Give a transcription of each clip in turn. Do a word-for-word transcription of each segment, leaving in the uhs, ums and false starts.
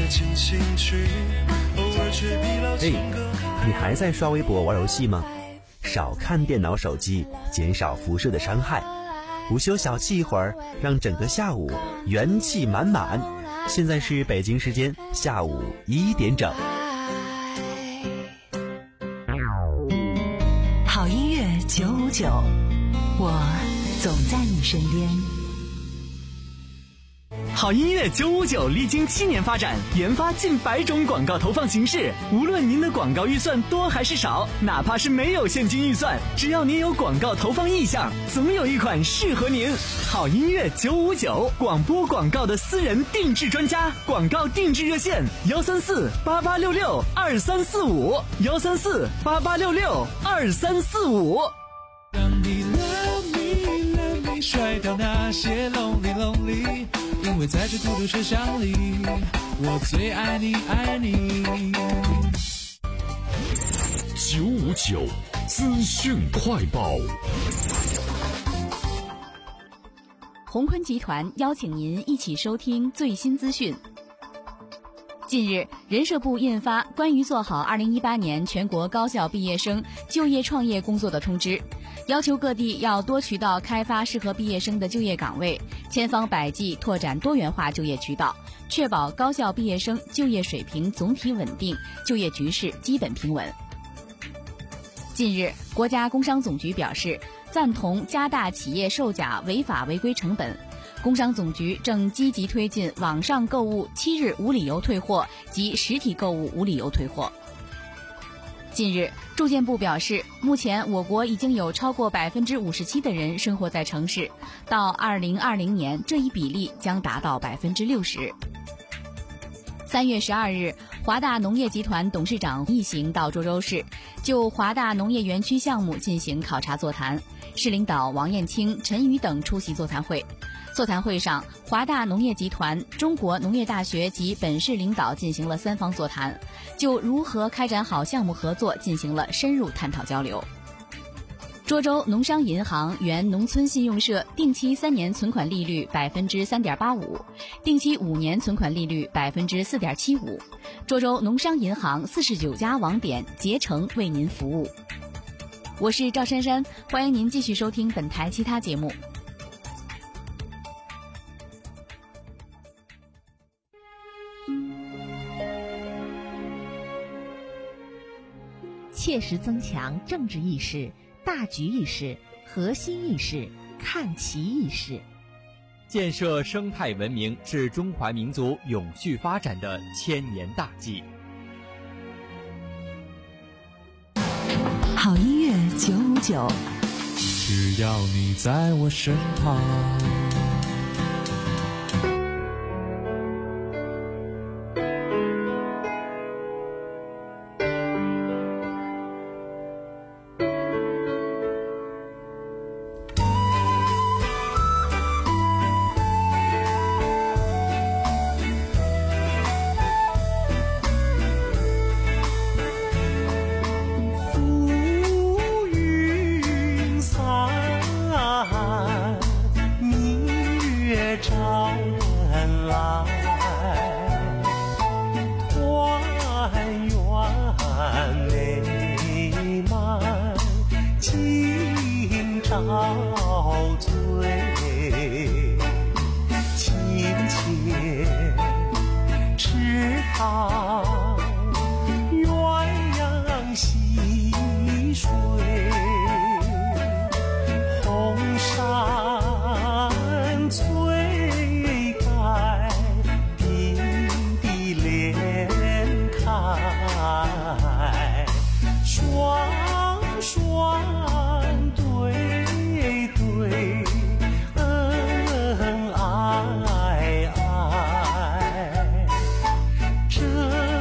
嘿，你还在刷微博玩游戏吗？少看电脑手机，减少辐射的伤害。午休小憩一会儿，让整个下午元气满满。现在是北京时间下午一点整。 好音乐九五九，我总在你身边。 好音乐九五九历经七年发展，研发近百种广告投放形式。无论您的广告预算多还是少，哪怕是没有现金预算，只要您有广告投放意向，总有一款适合您。好音乐九五九，广播广告的私人定制专家，广告定制热线幺三四八八六六二三四五幺三四八八六六二三四五。 让你 love me love me 甩掉那些 lonely lonely， 因为在这孤独车厢里，我最爱你爱你。 九五九资讯快报。 鸿坤集团邀请您一起收听最新资讯。近日，人社部印发关于做好二零一八年全国高校毕业生就业创业工作的通知，要求各地要多渠道开发适合毕业生的就业岗位，千方百计拓展多元化就业渠道，确保高校毕业生就业水平总体稳定，就业局势基本平稳。近日，国家工商总局表示，赞同加大企业售假违法违规成本。工商总局正积极推进网上购物七日无理由退货及实体购物无理由退货。近日，住建部表示，目前我国已经有超过百分之五十七的人生活在城市，到二零二零年，这一比例将达到百分之六十。三月十二日，华大农业集团董事长一行到涿州市，就华大农业园区项目进行考察座谈，市领导王燕青、陈宇等出席座谈会。座谈会上，华大农业集团、中国农业大学及本市领导进行了三方座谈，就如何开展好项目合作进行了深入探讨交流。涿州农商银行原农村信用社定期三年存款利率百分之三点八五，定期五年存款利率百分之四点七五。涿州农商银行四十九家网点竭诚为您服务。我是赵珊珊，欢迎您继续收听本台其他节目。 切实增强政治意识、大局意识、核心意识、看齐意识， 建设生态文明是中华民族永续发展的千年大计。 好音乐九五九， 只要你在我身旁。 这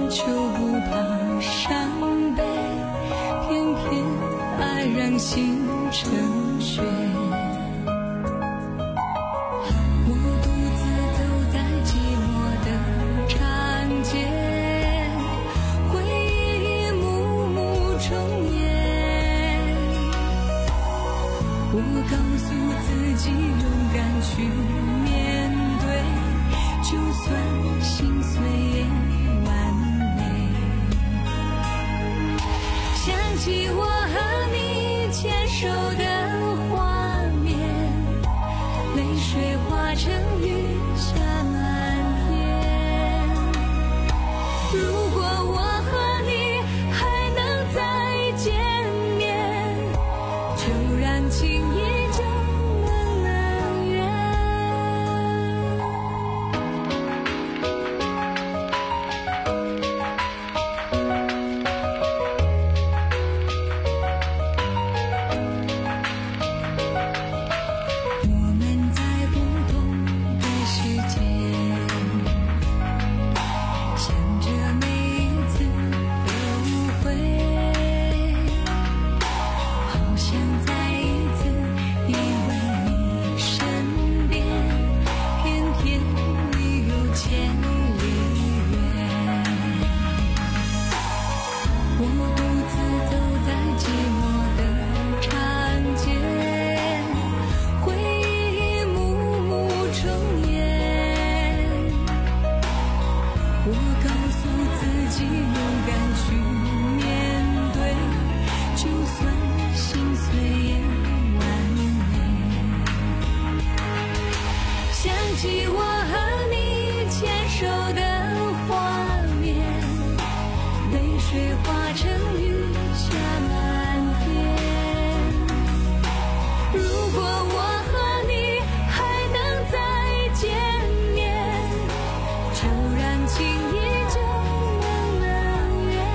就不怕伤悲，偏偏爱让心成雪。我独自走在寂寞的长街，回忆幕幕重演。我告诉自己勇敢去面对，就算心碎也完美。想起我和你牵手的画面，泪水化成雨下满天。如果我和你还能再见面，就让情依旧能能圆。我们在不同的世界，想着每一次的误会，好想再一次依偎你身边，偏偏你有千里远。我独自走在寂寞的长街，回忆幕幕重演。我告诉自己勇敢去面对，就算心碎也完美。想起我和你牵手的画面，泪水化成雨下满天。如果我和你还能再见面，就让情依旧能能圆。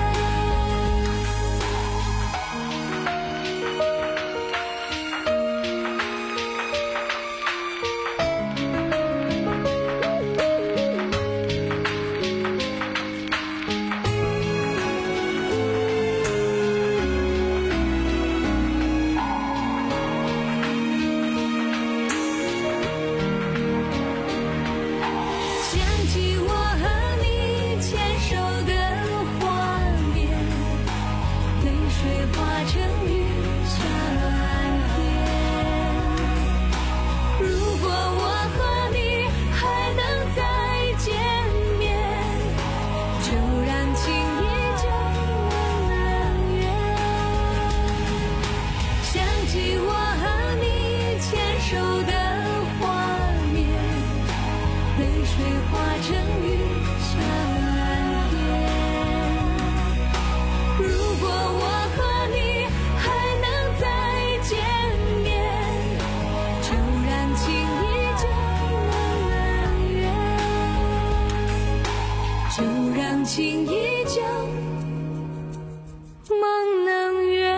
想起我和你牵手的画面，泪水化成雨下满天。如果我和你还能再见面，就让情依旧能能圆。想起我和你牵手的画面，泪水化成雨下满天。如果我和你还能再见面，就让情依旧能能圆，就让情依旧梦能圆。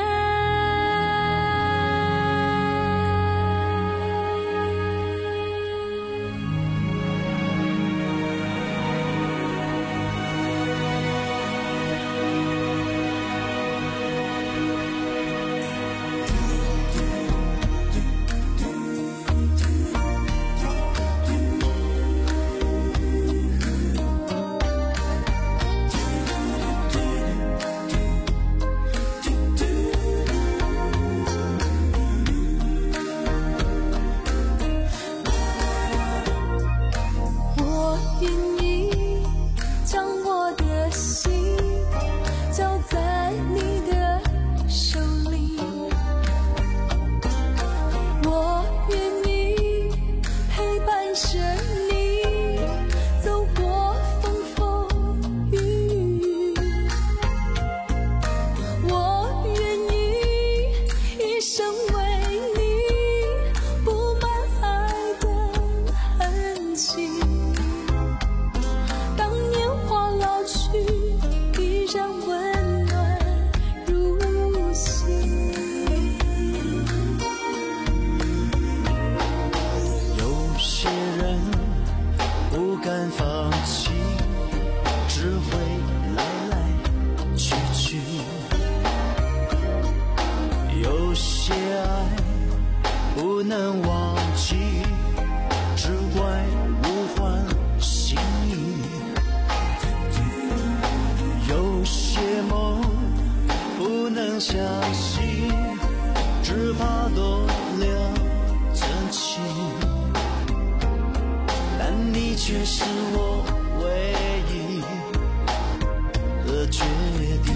却是我唯一的决定。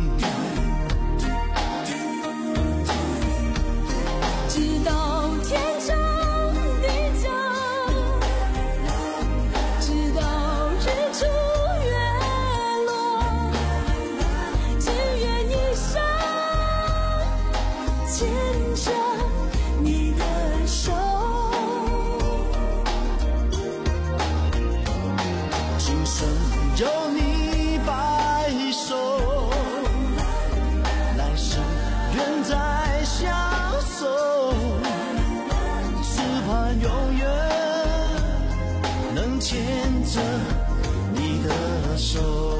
直到天长地久，直到日出月落，只愿一生牵着你的手。 今生有你白首，来生愿再相守，只盼永远能牵着你的手。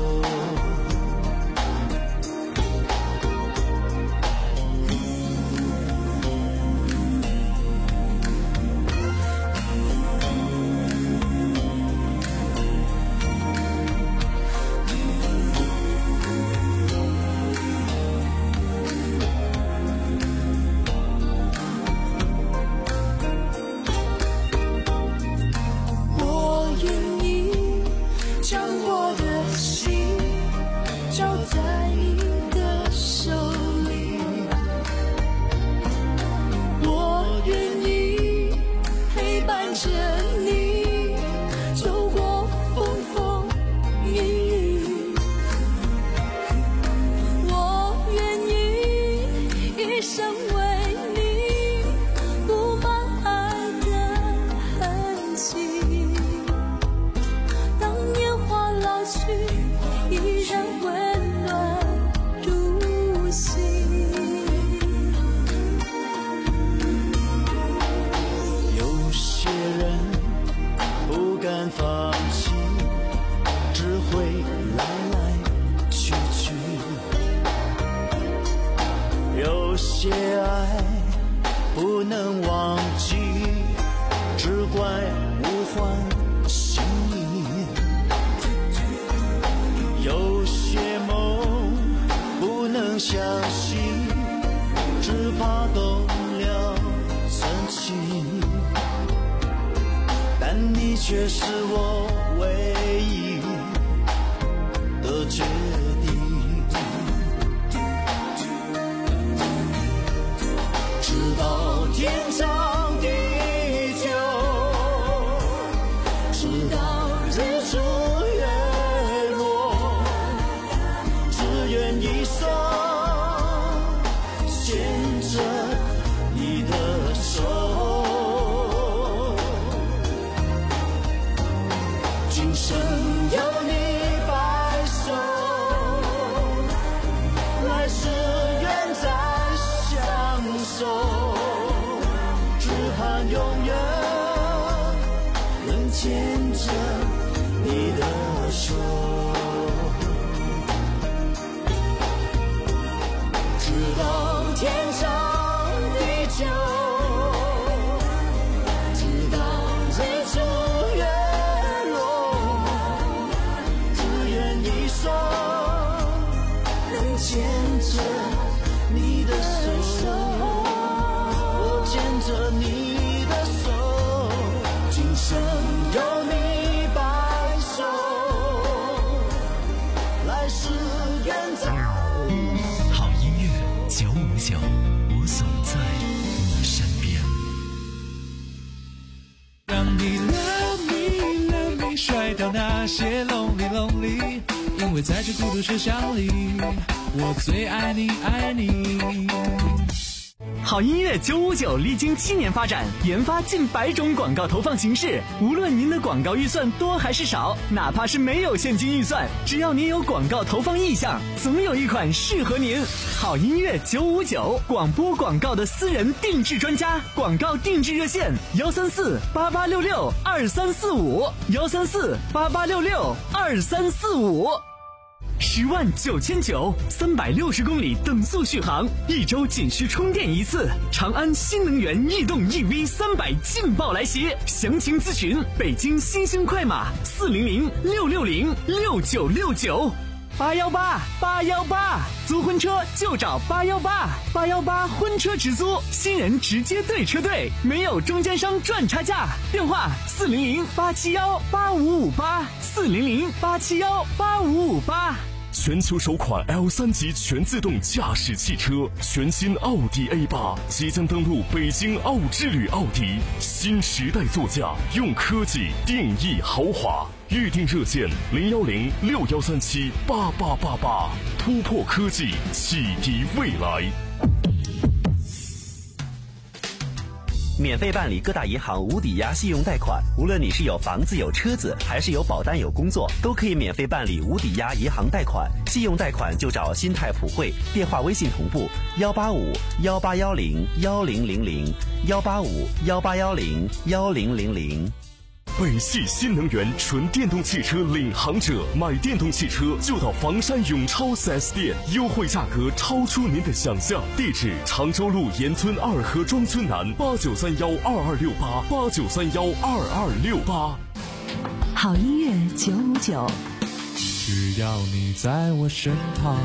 放弃，只会来来去去。有些爱不能忘记，只怪无欢喜。有些梦不能相信，只怕动了真情。但你却是我唯一的决定。直到天长地久，直到日出月落，只愿一生牵着你的手。今生有你白首，来世愿再相守，只盼永远能牵着你的手。直到天长地久，直到日出月能牵着你的手，我牵着你的手，今生有你白首，来世愿再。 好音乐九五九，我总在你身边。 让你 love me love me 甩掉那些 lonely lonely，因为在这孤独车厢里，我最爱你爱你。 好音乐九五九历经七年发展，研发近百种广告投放形式。无论您的广告预算多还是少，哪怕是没有现金预算，只要您有广告投放意向，总有一款适合您。好音乐九五九，广播广告的私人定制专家，广告定制热线幺三四八八六六二三四五幺三四八八六六二三四五。十万九千九，三百六十公里等速续航，一周仅需充电一次。长安新能源逸动 E V 三百劲爆来袭，详情咨询北京新兴快马四零零六六零六九六九。 八幺八八幺八，租婚车就找八幺八，八幺八婚车直租，新人直接对车队，没有中间商赚差价。电话四零零八七幺八五五八，四零零八七幺八五五八。 全球首款 L 三 级全自动驾驶汽车，全新奥迪 A 八即将登陆北京奥之旅奥迪，新时代座驾，用科技定义豪华。预订热线零幺零六幺三七八八八八，突破科技，启迪未来。 免费办理各大银行无抵押信用贷款，无论你是有房子有车子，还是有保单有工作，都可以免费办理无抵押银行贷款。信用贷款就找新泰普惠，电话微信同步幺八五幺八幺零幺零零零幺八五幺八幺零幺零零零。 北汽新能源纯电动汽车领航者，买电动汽车就到房山永超 四 S 店，优惠价格超出您的想象。地址：常州路沿村二河庄村南，八九三幺二二六八八九三幺二二六八。 好音乐九五九， 只要你在我身旁。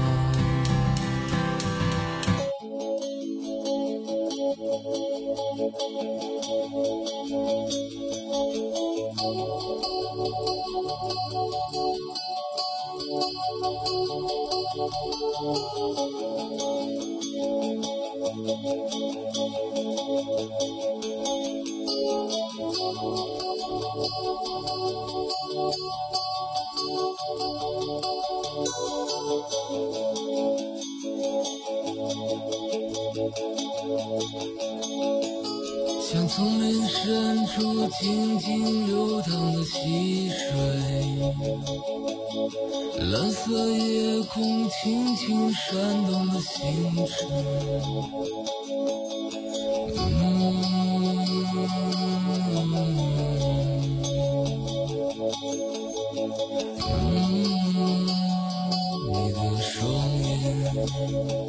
像丛林深处静静流淌的溪水，蓝色夜空轻轻闪动的星辰。嗯，嗯，你的双眼。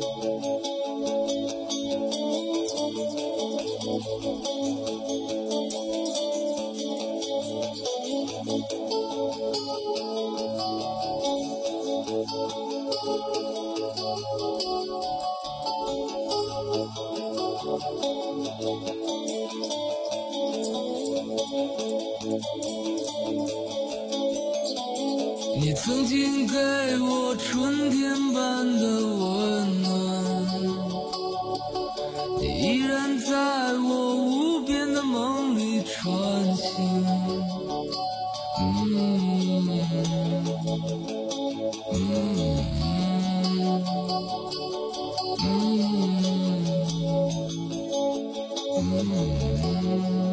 你曾经给我春天般的温暖，你依然在我无边的梦里穿行。嗯嗯嗯嗯。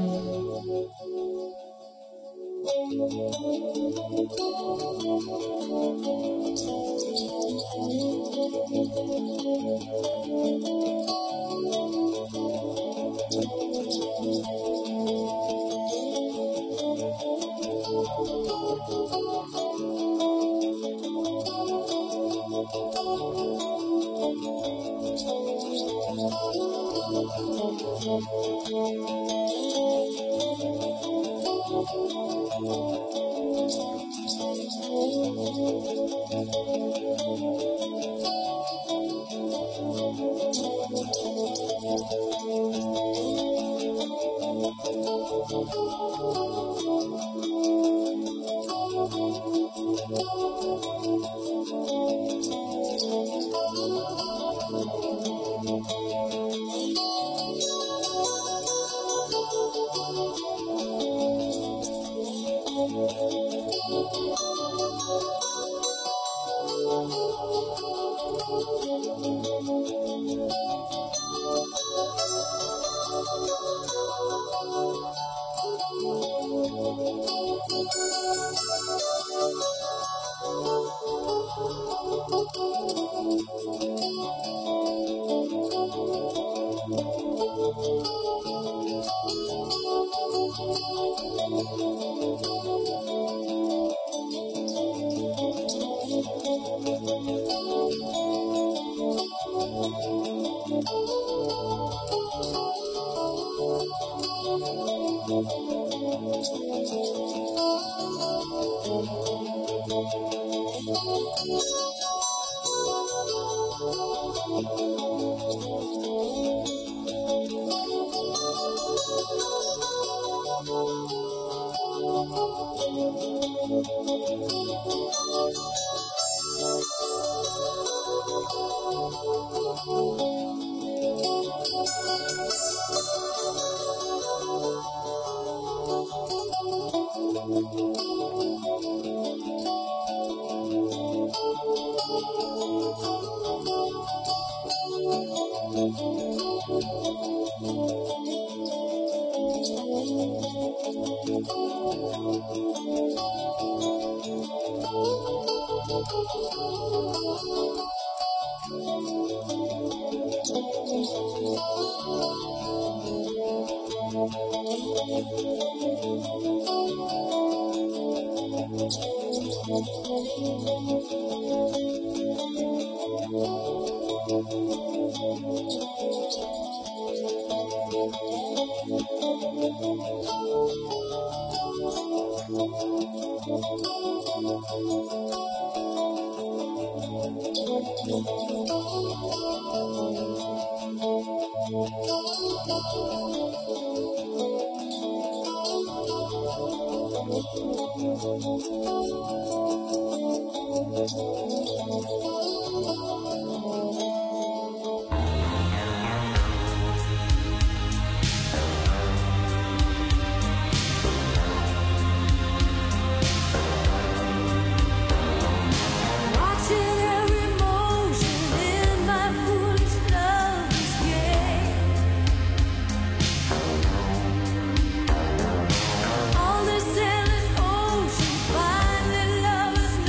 Thank you. All the sailors' ocean finally lovers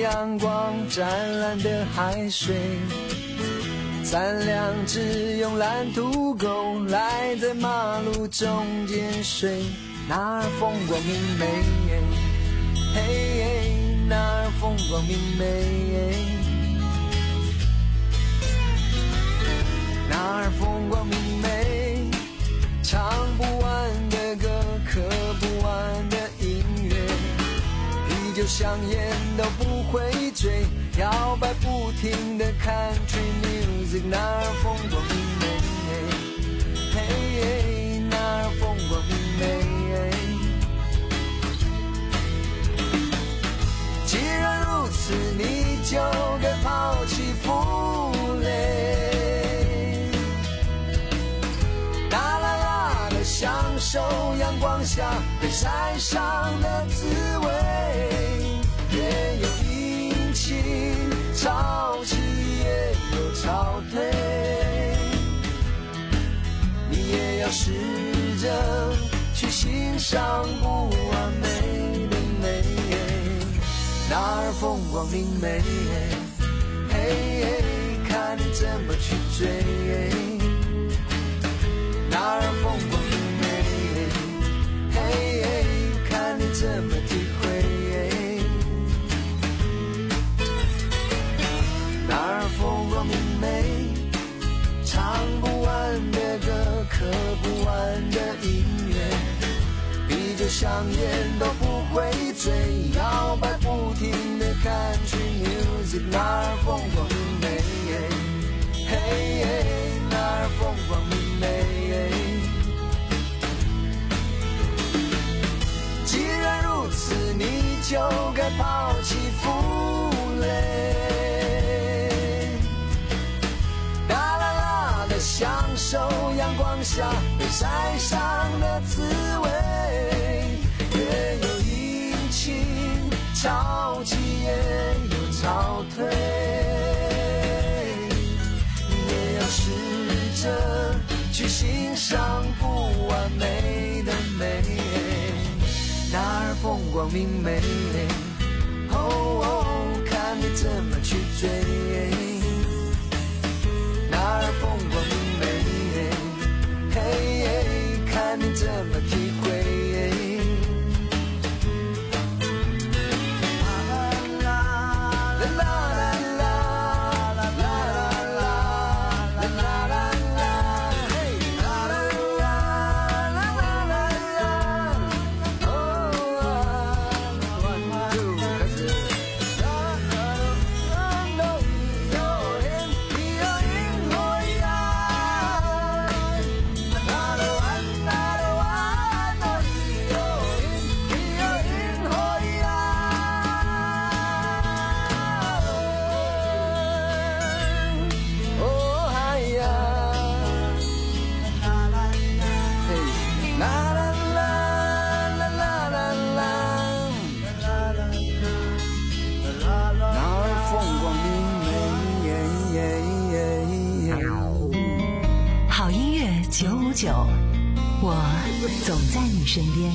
阳光湛蓝的海水，三两只慵懒土狗赖在马路中间睡，那儿风光明媚，嘿，那儿风光明媚，那儿风光明媚，唱不完的歌，喝不完的音乐，啤酒香烟都不会醉，摇摆不停的 Country Music， 那儿风光明媚，嘿，那儿风光明媚。既然如此，你就该抛弃负累，大啦啦的享受阳光下被晒伤的滋味，也有阴晴潮起，也有潮退，你也要试着去欣赏不完美的美，那儿风光明媚，嘿，看你怎么去追，那儿风光明媚，嘿，看你怎么体会，那儿风光明媚，唱不完的歌，喝不完的音乐，啤酒香烟都不会醉，摇摆不停的 Country Music， 那儿风光明媚，嘿，那儿风光明媚。既然如此，你就该抛弃负累，大啦啦的享受阳光下被晒伤的滋味，也有阴晴潮起，也有潮退，你也要试着去欣赏不完美的美，那儿风光明媚，哦哦，看你怎么去追，那儿风光明媚，嘿，看你怎么体会。 九，我总在你身边。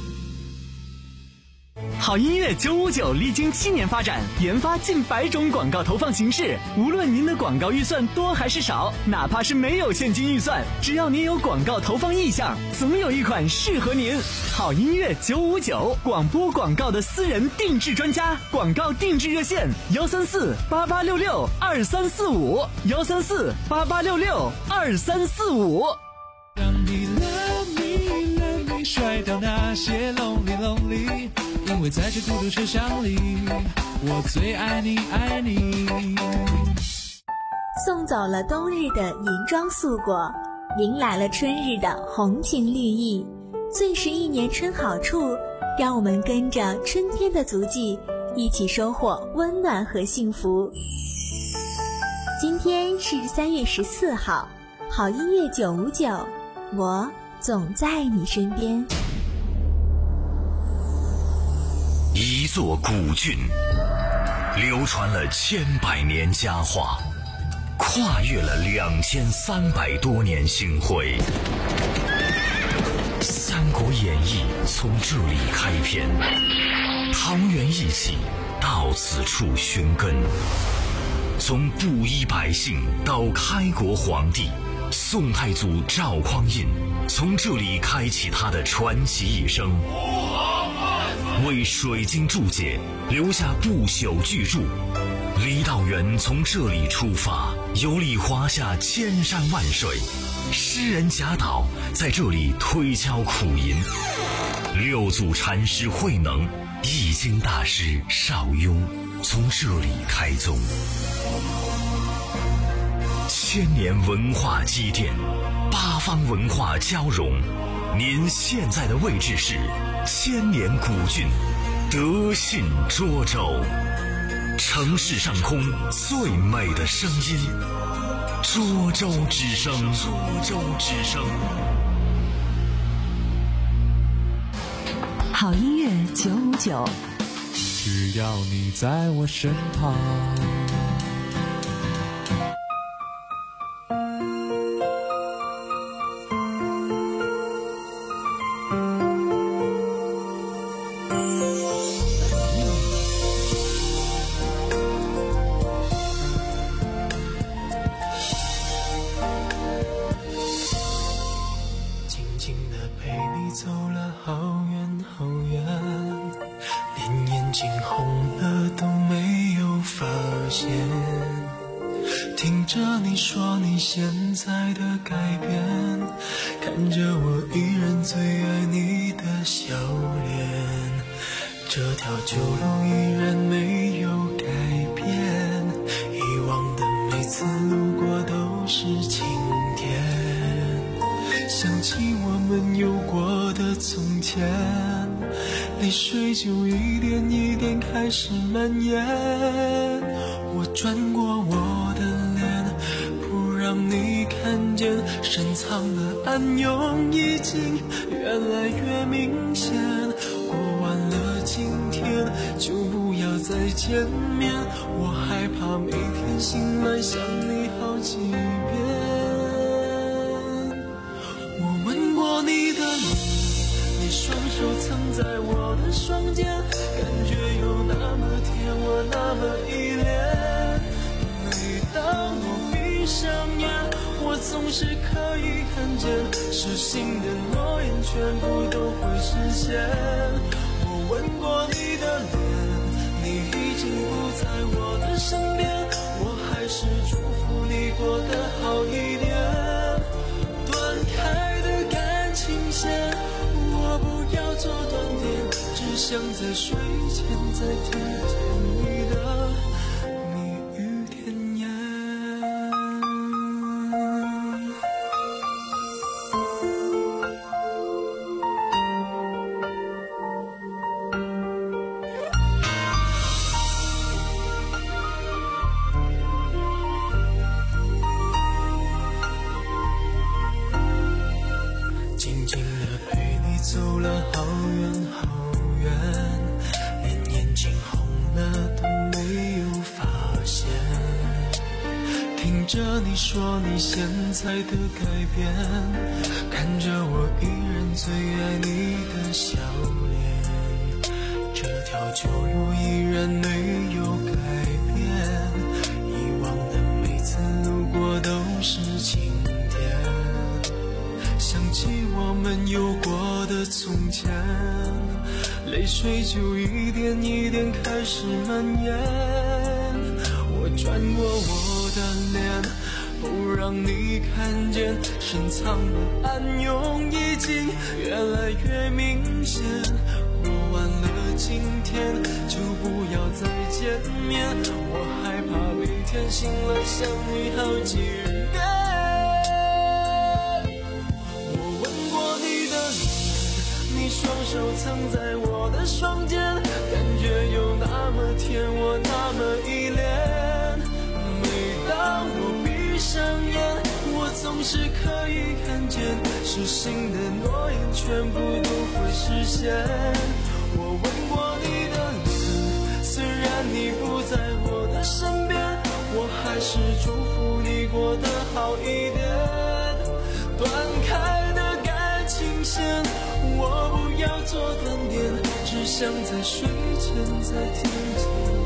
好音乐九五九历经七年发展，研发近百种广告投放形式。无论您的广告预算多还是少，哪怕是没有现金预算，只要您有广告投放意向，总有一款适合您。好音乐九五九，广播广告的私人定制专家，广告定制热线：幺三四八八六六二三四五，幺三四八八六六二三四五。 让你 love me love me 甩掉那些 lonely lonely， 因为在这孤独车厢里，我最爱你爱你。 送走了冬日的银装素裹，迎来了春日的红情绿意。最是一年春好处，让我们跟着春天的足迹，一起收获温暖和幸福。今天是三月十四号，好音乐九五九，我总在你身边。 一座古郡，流传了千百年佳话，跨越了两千三百多年星辉。《三国演义》从这里开篇，桃园一起， 到此处寻根。从布衣百姓到开国皇帝，宋太祖赵匡胤从这里开启他的传奇一生，为水晶注解留下不朽巨著。郦道元从这里出发，游历华夏千山万水，诗人贾岛在这里推敲苦吟，六祖禅师慧能、易经大师邵雍从这里开宗。千年文化积淀，八方文化交融。您现在的位置是千年古郡德信涿州，城市上空最美的声音，涿州之声。涿州之声。 好音乐九五九， 只要你在我身旁。 听着你说你现在的改变，看着我依然最爱你的笑脸，这条旧路依然没有改变，以往的每次路过都是晴天，想起我们有过的从前，泪水就一点一点开始蔓延，我转过我的脸，不让你看见，深藏的暗涌已经越来越明显，过完了今天就不要再见面，我害怕每天醒来想你好几遍，我吻过你的脸，你双手曾在我的双肩，感觉有那么甜，我那么依恋，每当我闭上眼，我总是可以看见，失信的诺言全部都会实现，我吻过你的脸，你已经不在我的身边，我还是祝福你过得好一点，断开的感情线我不要做断点，只想在睡前再听见你的蜜语甜言。静静地陪你走了好远好远，连眼睛红了都没有发现，听着你说你现在的改变，看着我依然最爱你的笑脸，这条旧路依然没有改变，以往的每次路过都是晴天，想起我们有过的从前，泪水就一点一点开始蔓延，我转过我的脸，不让你看见，深藏的暗涌已经越来越明显，过完了今天就不要再见面，我害怕每天醒来想你好几遍，双手曾在我的双肩，感觉有那么甜，我那么依恋，每当我闭上眼，我总是可以看见，失信的诺言全部都会实现，我吻过你的脸，虽然你不在我的身边，我还是祝福你过得好一点，断开的感情线我不要做断点，只想在睡前再听见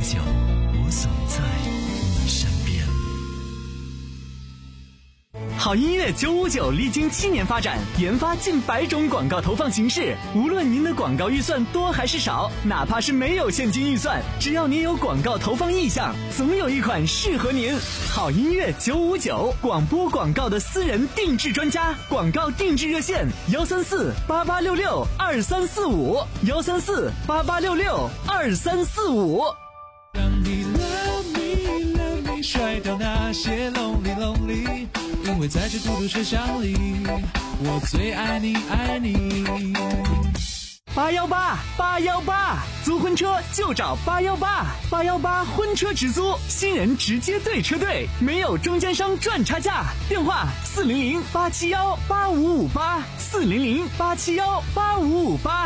九，我总在你身边。 好音乐九五九历经七年发展，研发近百种广告投放形式。无论您的广告预算多还是少，哪怕是没有现金预算，只要您有广告投放意向，总有一款适合您。好音乐九五九，广播广告的私人定制专家，广告定制热线：幺三四八八六六二三四五，幺三四八八六六二三四五。 让你 love me love me 甩掉那些 lonely lonely， 因为在这嘟嘟车厢里，我最爱你爱你。 八幺八八幺八，租婚车就找八幺八，八幺八婚车直租，新人直接对车队，没有中间商赚差价。电话四零零八七幺八五五八，四零零八七幺八五五八。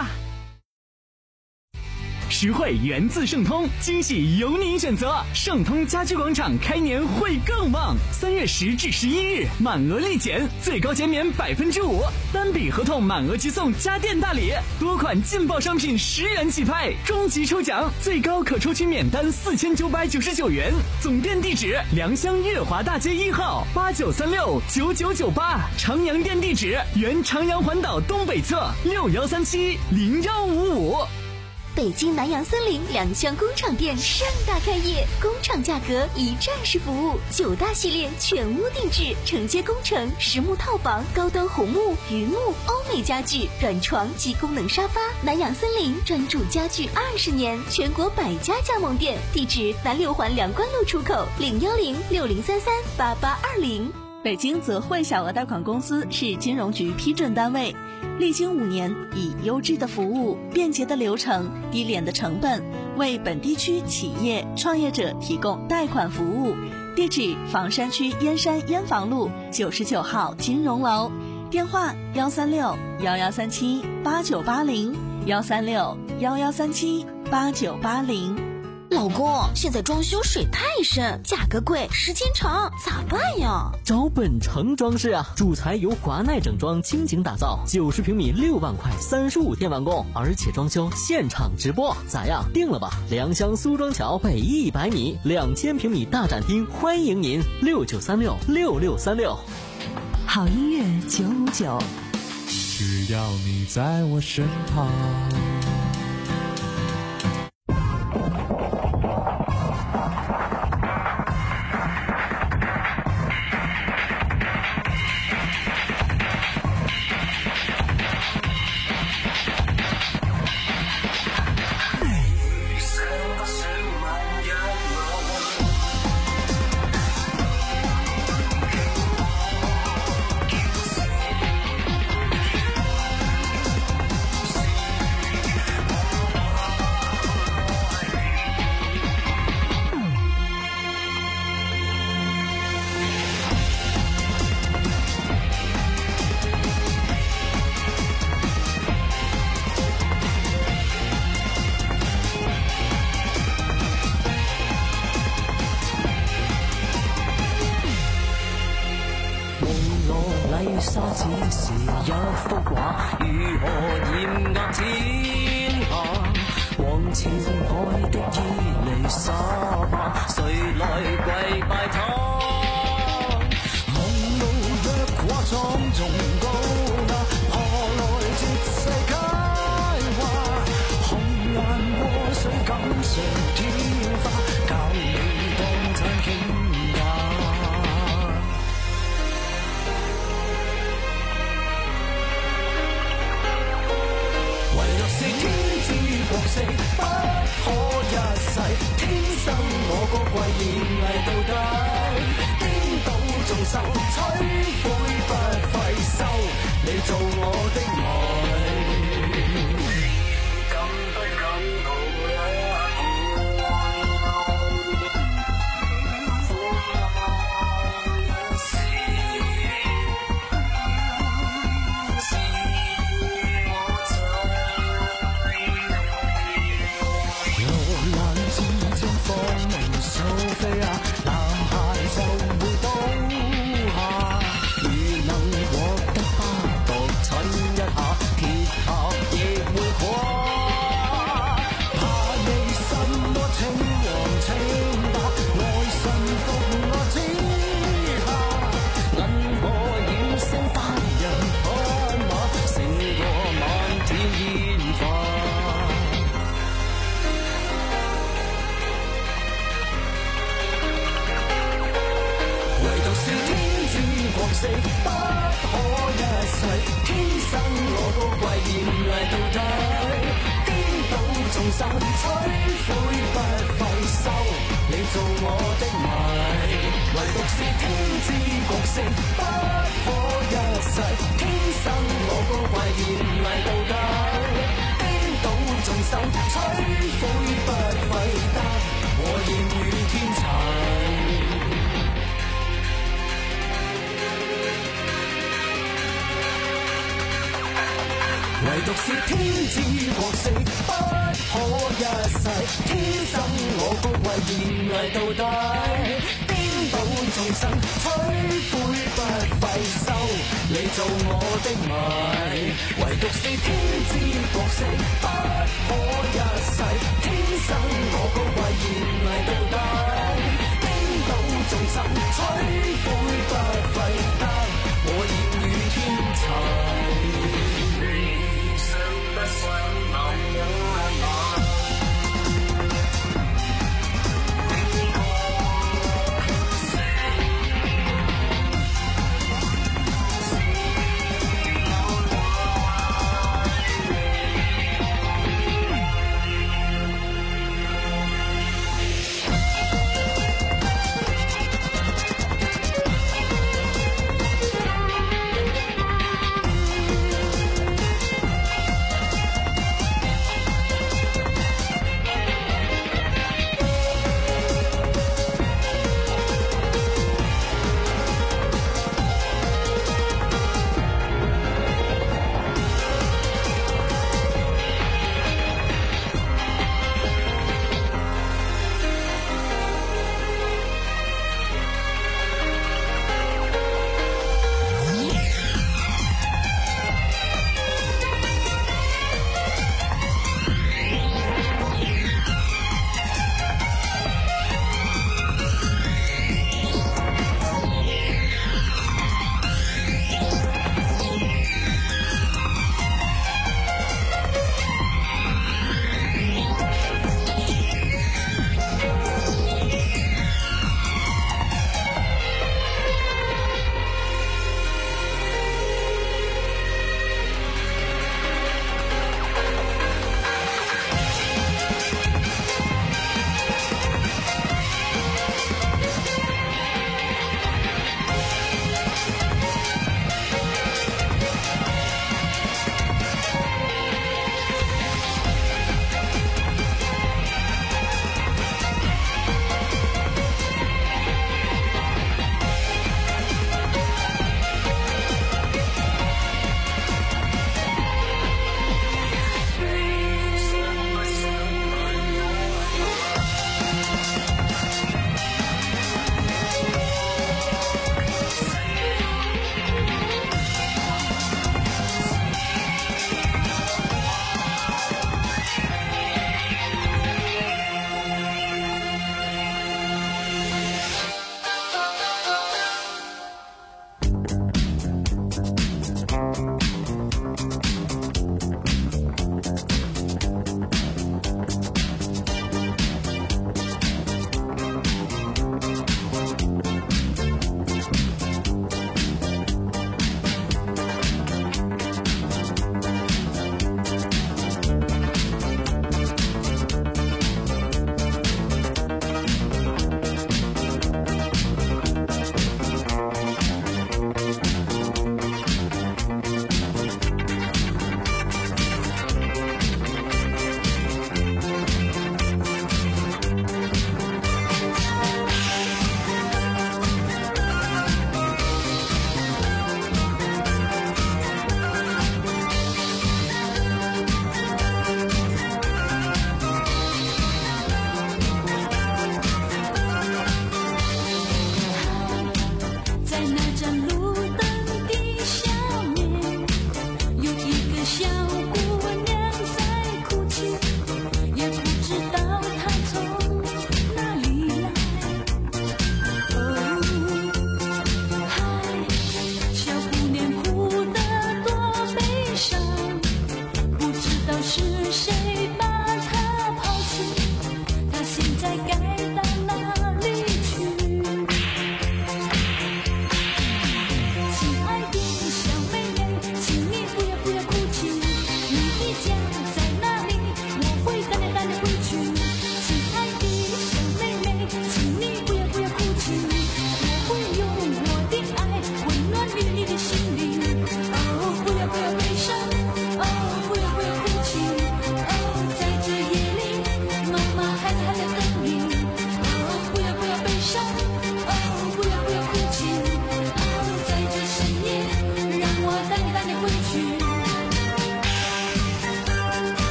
实惠源自盛通，惊喜由您选择。盛通家居广场开年会更旺，三月十至十一日满额立减，最高减免百分之五，单笔合同满额即送家电大礼，多款劲爆商品十元起拍，终极抽奖最高可抽取免单四千九百九十九元。总店地址：良乡月华大街一号八九三六九九九八，长阳店地址：原长阳环岛东北侧六幺三七零幺五五。 北京南洋森林良乡工厂店盛大开业，工厂价格一站式服务，九大系列全屋定制，承接工程、实木套房、高端红木、榆木、欧美家具、软床及功能沙发。南洋森林专注家具二十年，全国百家加盟店，地址南六环梁关路出口零幺零六零三三八八二零。 北京泽汇小额贷款公司是金融局批准单位，历经五年，以优质的服务、便捷的流程、低廉的成本，为本地区企业创业者提供贷款服务。地址：房山区燕山燕房路九十九号金融楼，电话：幺三六幺幺三七八九八零，幺三六幺幺三七八九八零。 老公，现在装修水太深，价格贵，时间长，咋办呀？ 找本城装饰啊，主材由华奈整装倾情打造，九十平米六万块，三十五天完工，而且装修现场直播，咋样？定了吧？良乡苏庄桥北一百米，两千平米大展厅，欢迎您，六九三六六六三六。 好音乐九五九， 只要你在我身旁。 沙只是一幅畫，如何嚴壓天下？往前愛的伊麗莎白，誰來跪拜他？夢露若畫莊重高雅，何來絕世佳話？紅顏禍水錦上添花，教你當餐傾。國色不可一世，天生我高貴演藝到底，顛倒眾生摧毀不費收，你做我的愛，敢不敢抱一天天生我高貴豔麗到底，顛倒眾生，摧毀不費收，你做我的迷，唯獨是天知國色不可一世，天生我高貴豔麗到底，顛倒眾生，摧毀不費得我豔遇天齊。唯獨是天知國色不可一世，天生我高貴豔麗到底，顛倒眾生，摧毀不費收，你做我的迷，唯獨是天知國色不可一世，天生我高貴豔麗到底，顛倒眾生，摧毀不費得我豔遇天齊。不想忘了我。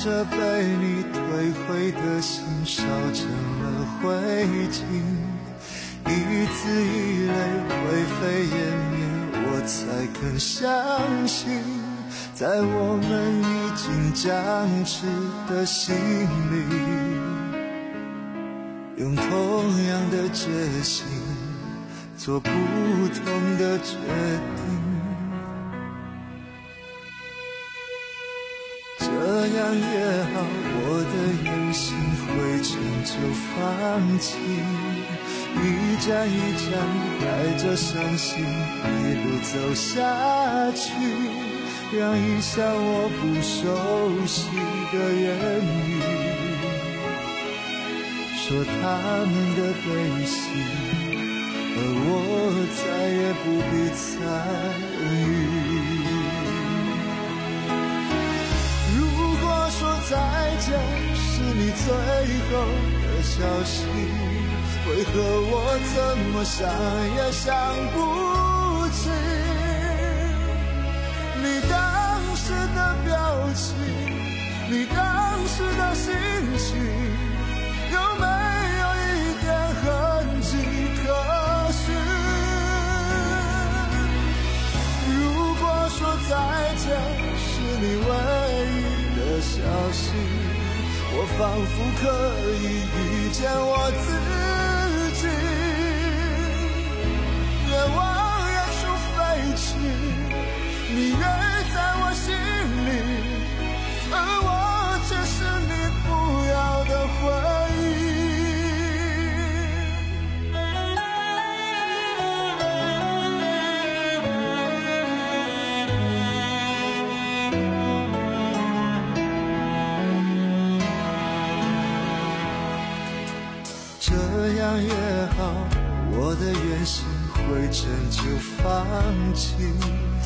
着被你退回的心烧成了灰烬，一字一泪灰飞烟灭，我才肯相信，在我们已经僵持的心里，用同样的决心做不同的决定。这样也好，我的原心灰尘就放弃，一站一站带着伤心一路走下去，让一下我不熟悉的言语说他们的悲喜，而我再也不必参与。再见是你最后的消息，为何我怎么想也想不起你当时的表情，你当时的心情，有没有一点痕迹可寻？如果说再见是你唯一的消息，我仿佛可以遇见我自己，愿望远处飞去，你约在我心里，而我却是你不要的回忆。这样也好，我的原心灰尘就放弃。